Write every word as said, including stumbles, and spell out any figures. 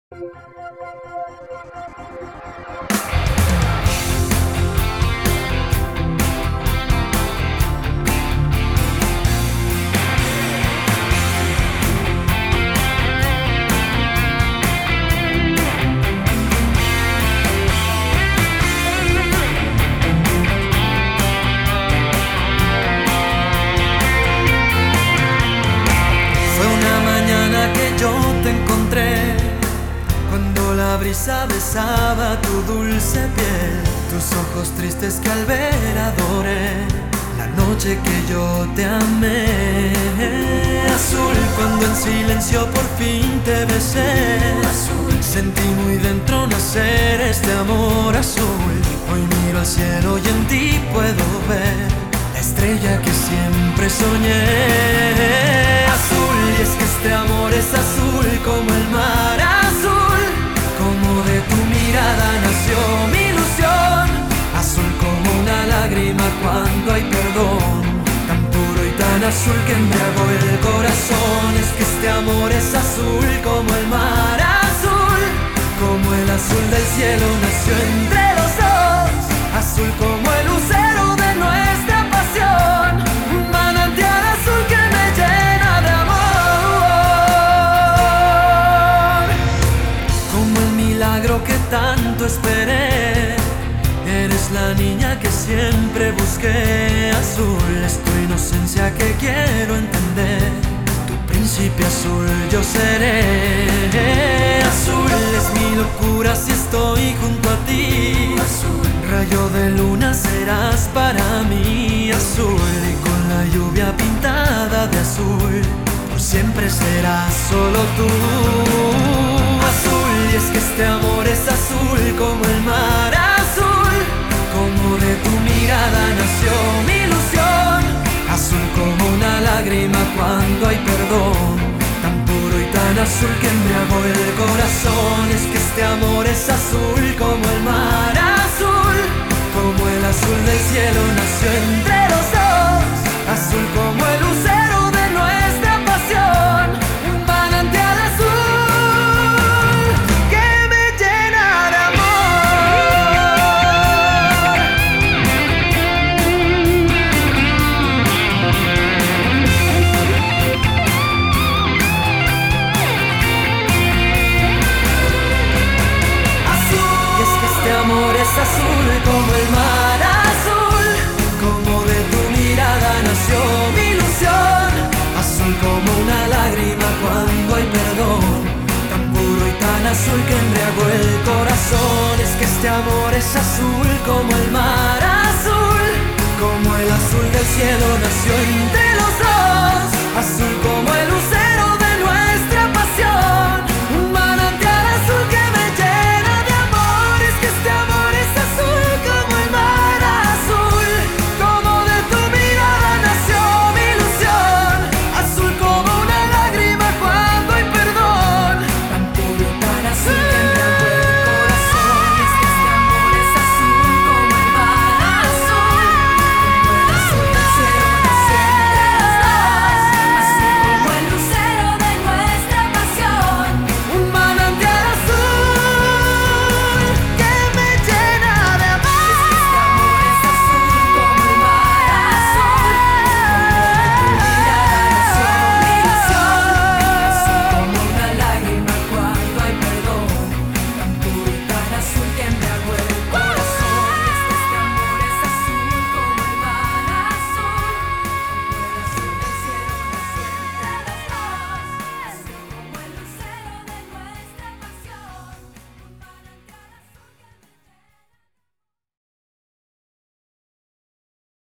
Fue una mañana que yo te encontré, cuando la brisa besaba tu dulce piel, tus ojos tristes que al ver adoré, la noche que yo te amé. Azul, cuando en silencio por fin te besé, azul, sentí muy dentro nacer este amor azul. Hoy miro al cielo y en ti puedo ver la estrella que siempre soñé. Azul, y es que este amor es azul como el mar azul, como de tu mirada nació mi ilusión. Azul como una lágrima cuando hay perdón, tan puro y tan azul que embriagó el corazón. Es que este amor es azul como el mar azul, como el azul del cielo nació entre los dos. Azul como el lucero de nuestra pasión, un manantial azul que me llena de amor. Como el milagro que tanto esperé, eres la niña que siempre busqué. Azul, es tu inocencia que quiero entender, tu príncipe azul yo seré. Azul, es mi locura si estoy junto a ti. Azul, rayo de luna serás para mí. Azul, y con la lluvia pintada de azul, por siempre serás solo tú. Azul, y es que este amor es azul como el mar azul, como de tu mirada nació mi ilusión. Azul como una lágrima cuando hay perdón, tan puro y tan azul que embriagó el corazón. Es que este amor es azul como el mar azul, como el azul del cielo nació entre los dos. Azul como el lucero de nuestra pasión, un manantial azul que me llena de azul como el mar azul, como de tu mirada nació mi ilusión. Azul como una lágrima cuando hay perdón, tan puro y tan azul que embriagó el corazón. Es que este amor es azul como el mar azul, como el azul del cielo nació entre los dos. Azul como el lucero